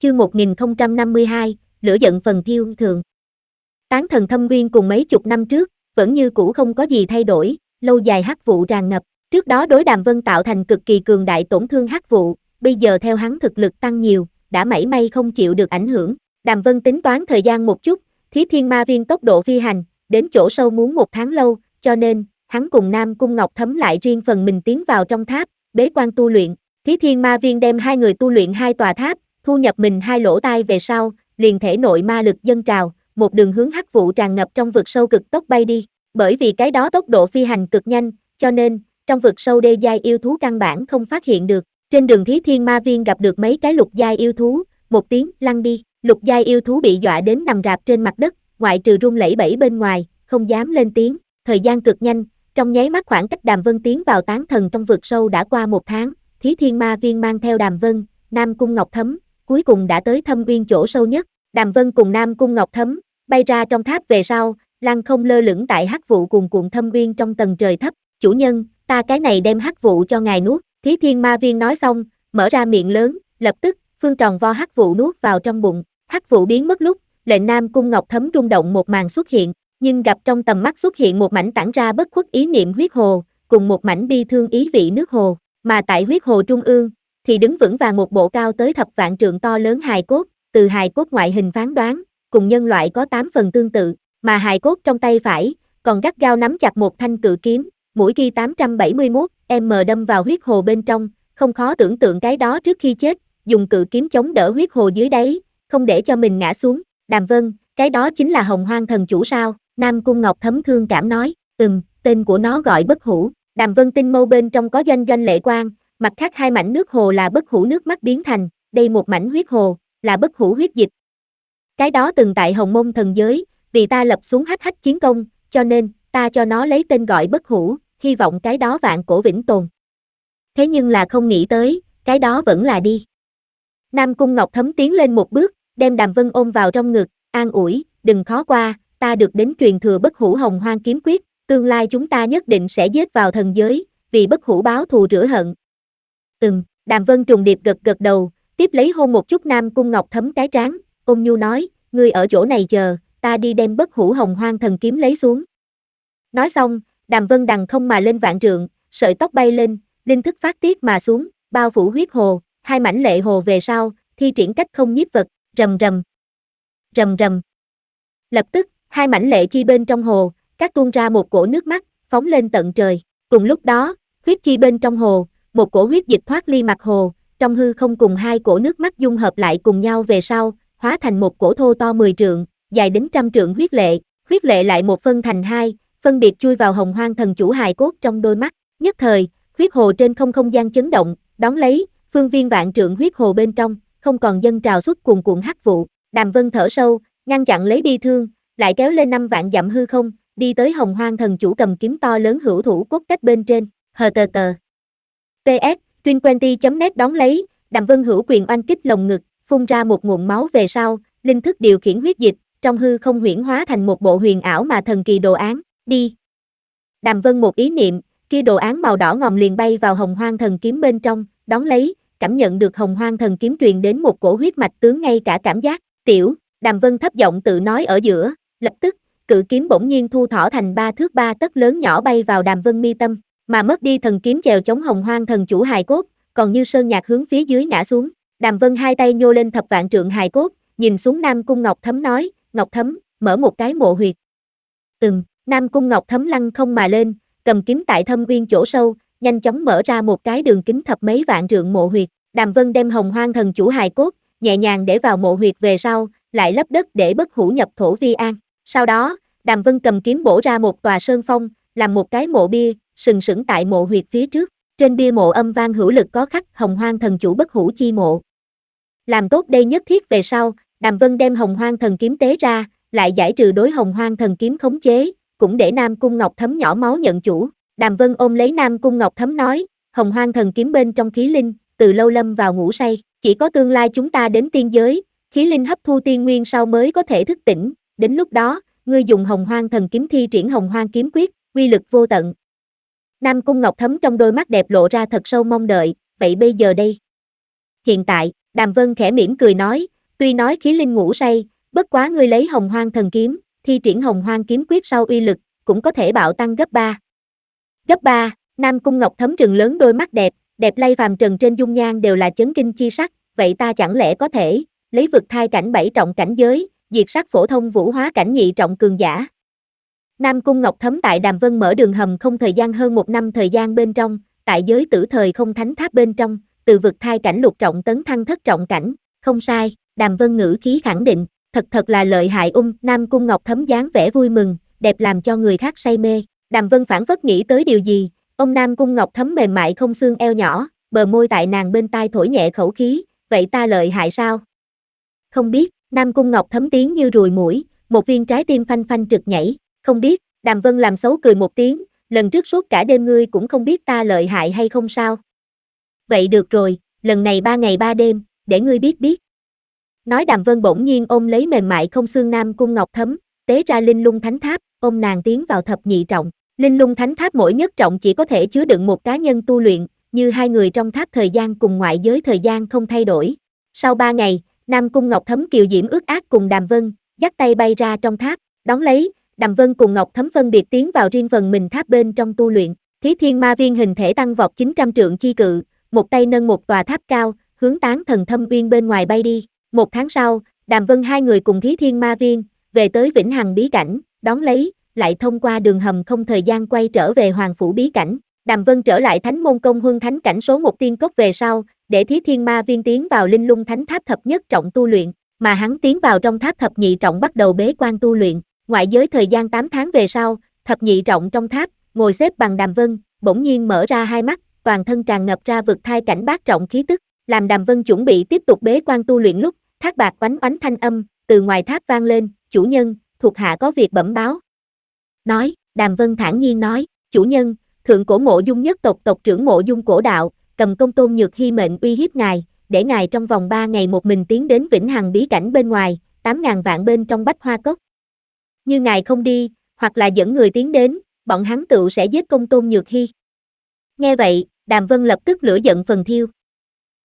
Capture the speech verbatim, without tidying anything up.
chương một nghìn không trăm năm mươi hai, lửa giận phần thiêu thường. Tán thần thâm uyên cùng mấy chục năm trước, vẫn như cũ không có gì thay đổi, lâu dài hắc vụ tràn ngập. Trước đó đối Đàm Vân tạo thành cực kỳ cường đại tổn thương hắc vụ, bây giờ theo hắn thực lực tăng nhiều, đã mảy may không chịu được ảnh hưởng. Đàm Vân tính toán thời gian một chút, Thí Thiên Ma Viên tốc độ phi hành, đến chỗ sâu muốn một tháng lâu, cho nên, hắn cùng Nam Cung Ngọc Thấm lại riêng phần mình tiến vào trong tháp, bế quan tu luyện. Thí Thiên Ma Viên đem hai người tu luyện hai tòa tháp, thu nhập mình hai lỗ tai về sau, liền thể nội ma lực dâng trào, một đường hướng hắc vụ tràn ngập trong vực sâu cực tốc bay đi. Bởi vì cái đó tốc độ phi hành cực nhanh, cho nên, trong vực sâu đê giai yêu thú căn bản không phát hiện được. Trên đường Thí Thiên Ma Viên gặp được mấy cái lục giai yêu thú, một tiếng lăn đi, lục giai yêu thú bị dọa đến nằm rạp trên mặt đất, ngoại trừ run lẩy bẩy bên ngoài, không dám lên tiếng. Thời gian cực nhanh, trong nháy mắt khoảng cách Đàm Vân tiến vào tán thần trong vực sâu đã qua một tháng, Thí Thiên Ma Viên mang theo Đàm Vân, Nam Cung Ngọc Thấm, cuối cùng đã tới Thâm Uyên chỗ sâu nhất. Đàm Vân cùng Nam Cung Ngọc Thấm bay ra trong tháp về sau, lăng không lơ lửng tại hắc vụ cuồn cuộn Thâm Uyên trong tầng trời thấp. Chủ nhân, ta cái này đem hắc vụ cho ngài nuốt. Thí Thiên Ma Viên nói xong, mở ra miệng lớn, lập tức, phương tròn vo hắc vụ nuốt vào trong bụng. Hắc vụ biến mất lúc, lệnh Nam Cung Ngọc Thấm rung động một màn xuất hiện, nhưng gặp trong tầm mắt xuất hiện một mảnh tản ra bất khuất ý niệm huyết hồ, cùng một mảnh bi thương ý vị nước hồ, mà tại huyết hồ trung ương, thì đứng vững vàng một bộ cao tới thập vạn trượng to lớn hài cốt, từ hài cốt ngoại hình phán đoán, cùng nhân loại có tám phần tương tự, mà hài cốt trong tay phải, còn gắt gao nắm chặt một thanh cự kiếm, mũi kia tám trăm bảy mươi mốt mi-li-mét đâm vào huyết hồ bên trong, không khó tưởng tượng cái đó trước khi chết, dùng cự kiếm chống đỡ huyết hồ dưới đáy, không để cho mình ngã xuống. Đàm Vân, cái đó chính là Hồng Hoang thần chủ sao? Nam Cung Ngọc Thấm thương cảm nói, ừm, tên của nó gọi Bất Hủ. Đàm Vân tinh mâu bên trong có doanh doanh lệ quang, mặt khác hai mảnh nước hồ là Bất Hủ nước mắt biến thành, đây một mảnh huyết hồ, là Bất Hủ huyết dịch. Cái đó từng tại Hồng Mông thần giới, vì ta lập xuống hách hách chiến công, cho nên, ta cho nó lấy tên gọi Bất Hủ, hy vọng cái đó vạn cổ vĩnh tồn. Thế nhưng là không nghĩ tới, cái đó vẫn là đi. Nam Cung Ngọc Thấm tiến lên một bước, đem Đàm Vân ôm vào trong ngực, an ủi, đừng khó qua, ta được đến truyền thừa Bất Hủ Hồng Hoang kiếm quyết, tương lai chúng ta nhất định sẽ giết vào thần giới, vì Bất Hủ báo thù rửa hận. Ừm, Đàm Vân trùng điệp gật gật đầu, tiếp lấy hôn một chút Nam Cung Ngọc Thấm cái trán, ôn nhu nói, ngươi ở chỗ này chờ, ta đi đem Bất Hủ Hồng Hoang thần kiếm lấy xuống. Nói xong, Đàm Vân đằng không mà lên vạn trượng, sợi tóc bay lên, linh thức phát tiết mà xuống, bao phủ huyết hồ, hai mảnh lệ hồ về sau, thi triển cách không nhiếp vật, rầm rầm, rầm rầm. Lập tức, hai mảnh lệ chi bên trong hồ, cắt tuôn ra một cổ nước mắt, phóng lên tận trời. Cùng lúc đó, huyết chi bên trong hồ, một cổ huyết dịch thoát ly mặt hồ, trong hư không cùng hai cổ nước mắt dung hợp lại cùng nhau về sau, hóa thành một cổ thô to mười trượng, dài đến trăm trượng huyết lệ, huyết lệ lại một phân thành hai, phân biệt chui vào Hồng Hoang thần chủ hài cốt trong đôi mắt. Nhất thời, huyết hồ trên không không gian chấn động, đón lấy, phương viên vạn trượng huyết hồ bên trong, không còn dâng trào xuất cuồn cuộn hắc vụ. Đàm Vân thở sâu, ngăn chặn lấy bi thương, lại kéo lên năm vạn dặm hư không, đi tới Hồng Hoang thần chủ cầm kiếm to lớn hữu thủ cốt cách bên trên, hờ tờ tờ. pê ét, twin twenty chấm net đón lấy, Đàm Vân hữu quyền oanh kích lồng ngực, phun ra một nguồn máu về sau, linh thức điều khiển huyết dịch, trong hư không huyễn hóa thành một bộ huyền ảo mà thần kỳ đồ án, đi. Đàm Vân một ý niệm, kia đồ án màu đỏ ngòm liền bay vào Hồng Hoang thần kiếm bên trong, đón lấy, cảm nhận được Hồng Hoang thần kiếm truyền đến một cổ huyết mạch tướng ngay cả cảm giác, tiểu, Đàm Vân thấp giọng tự nói ở giữa, lập tức, cự kiếm bỗng nhiên thu thỏ thành ba thước ba tấc lớn nhỏ bay vào Đàm Vân mi tâm, mà mất đi thần kiếm chèo chống Hồng Hoang thần chủ hài cốt, còn như sơn nhạc hướng phía dưới ngã xuống. Đàm Vân hai tay nhô lên thập vạn trượng hài cốt, nhìn xuống Nam Cung Ngọc Thấm nói, Ngọc Thấm, mở một cái mộ huyệt. Ừm, Nam Cung Ngọc Thấm lăng không mà lên, cầm kiếm tại Thâm Uyên chỗ sâu, nhanh chóng mở ra một cái đường kính thập mấy vạn trượng mộ huyệt. Đàm Vân đem Hồng Hoang thần chủ hài cốt, nhẹ nhàng để vào mộ huyệt về sau, lại lấp đất để Bất Hủ nhập thổ vi an. Sau đó, Đàm Vân cầm kiếm bổ ra một tòa sơn phong, làm một cái mộ bia, sừng sững tại mộ huyệt phía trước. Trên bia mộ âm vang hữu lực có khắc Hồng Hoang thần chủ Bất Hủ chi mộ. Làm tốt đây nhất thiết về sau, Đàm Vân đem Hồng Hoang thần kiếm tế ra, lại giải trừ đối Hồng Hoang thần kiếm khống chế, cũng để Nam Cung Ngọc Thấm nhỏ máu nhận chủ. Đàm Vân ôm lấy Nam Cung Ngọc Thấm nói, Hồng Hoang thần kiếm bên trong khí linh, từ lâu lâm vào ngủ say, chỉ có tương lai chúng ta đến tiên giới, khí linh hấp thu tiên nguyên sau mới có thể thức tỉnh, đến lúc đó, ngươi dùng Hồng Hoang thần kiếm thi triển Hồng Hoang kiếm quyết, uy lực vô tận. Nam Cung Ngọc Thấm trong đôi mắt đẹp lộ ra thật sâu mong đợi, vậy bây giờ đây? Hiện tại, Đàm Vân khẽ mỉm cười nói, Tuy nói khí linh ngủ say, bất quá ngươi lấy Hồng Hoang thần kiếm, thi triển Hồng Hoang kiếm quyết sau uy lực, cũng có thể bạo tăng gấp ba. Gấp ba, Nam Cung Ngọc Thấm trừng lớn đôi mắt đẹp, đẹp lay phàm trần trên dung nhan đều là chấn kinh chi sắc, vậy ta chẳng lẽ có thể lấy vực thai cảnh bảy trọng cảnh giới, diệt sát phổ thông vũ hóa cảnh nhị trọng cường giả. Nam Cung Ngọc Thấm tại Đàm Vân mở đường hầm không thời gian hơn một năm thời gian bên trong, tại giới tử thời không thánh tháp bên trong, từ vực thai cảnh lục trọng tấn thăng thất trọng cảnh, không sai, Đàm Vân ngữ khí khẳng định, thật thật là lợi hại ung, Nam Cung Ngọc Thấm dáng vẻ vui mừng, đẹp làm cho người khác say mê, Đàm Vân phản phất nghĩ tới điều gì, ông Nam Cung Ngọc Thấm mềm mại không xương eo nhỏ, bờ môi tại nàng bên tai thổi nhẹ khẩu khí, vậy ta lợi hại sao? Không biết, Nam Cung Ngọc Thấm tiếng như ruồi muỗi, một viên trái tim phanh phanh trực nhảy, không biết, Đàm Vân làm xấu cười một tiếng, lần trước suốt cả đêm ngươi cũng không biết ta lợi hại hay không sao? Vậy được rồi, lần này ba ngày ba đêm, để ngươi biết biết. Nói Đàm Vân bỗng nhiên ôm lấy mềm mại không xương Nam Cung Ngọc Thấm, tế ra Linh Lung Thánh Tháp, ôm nàng tiến vào thập nhị trọng. Linh Lung Thánh Tháp mỗi nhất trọng chỉ có thể chứa đựng một cá nhân tu luyện, như hai người trong tháp thời gian cùng ngoại giới thời gian không thay đổi. Sau ba ngày, Nam Cung Ngọc Thấm kiều diễm ước ác cùng Đàm Vân, dắt tay bay ra trong tháp, đón lấy, Đàm Vân cùng Ngọc Thấm phân biệt tiến vào riêng phần mình tháp bên trong tu luyện. Thí Thiên Ma Viên hình thể tăng vọt chín trăm trượng chi cự, một tay nâng một tòa tháp cao, hướng Tán Thần Thâm Uyên bên ngoài bay đi. Một tháng sau, Đàm Vân hai người cùng Thí Thiên Ma Viên về tới Vĩnh Hằng bí cảnh, đón lấy, lại thông qua đường hầm không thời gian quay trở về Hoàng phủ bí cảnh. Đàm Vân trở lại Thánh môn Công Huân Thánh cảnh số một tiên cốc về sau, để Thí Thiên Ma Viên tiến vào Linh Lung Thánh Tháp thập nhất trọng tu luyện, mà hắn tiến vào trong tháp thập nhị trọng bắt đầu bế quan tu luyện. Ngoại giới thời gian tám tháng về sau, thập nhị trọng trong tháp, ngồi xếp bằng Đàm Vân, bỗng nhiên mở ra hai mắt, toàn thân tràn ngập ra vực thai cảnh bát trọng khí tức, làm Đàm Vân chuẩn bị tiếp tục bế quan tu luyện lúc, thác bạc oánh oánh thanh âm từ ngoài tháp vang lên, chủ nhân, thuộc hạ có việc bẩm báo. Nói, Đàm Vân thản nhiên nói, chủ nhân, thượng cổ Mộ Dung nhất tộc tộc trưởng Mộ Dung Cổ Đạo, cầm công tôn nhược hy mệnh uy hiếp ngài, để ngài trong vòng ba ngày một mình tiến đến Vĩnh Hằng bí cảnh bên ngoài, tám ngàn vạn bên trong Bách Hoa Cốc. Như ngài không đi, hoặc là dẫn người tiến đến, bọn hắn tựu sẽ giết công tôn nhược hy. Nghe vậy, Đàm Vân lập tức lửa giận phần thiêu,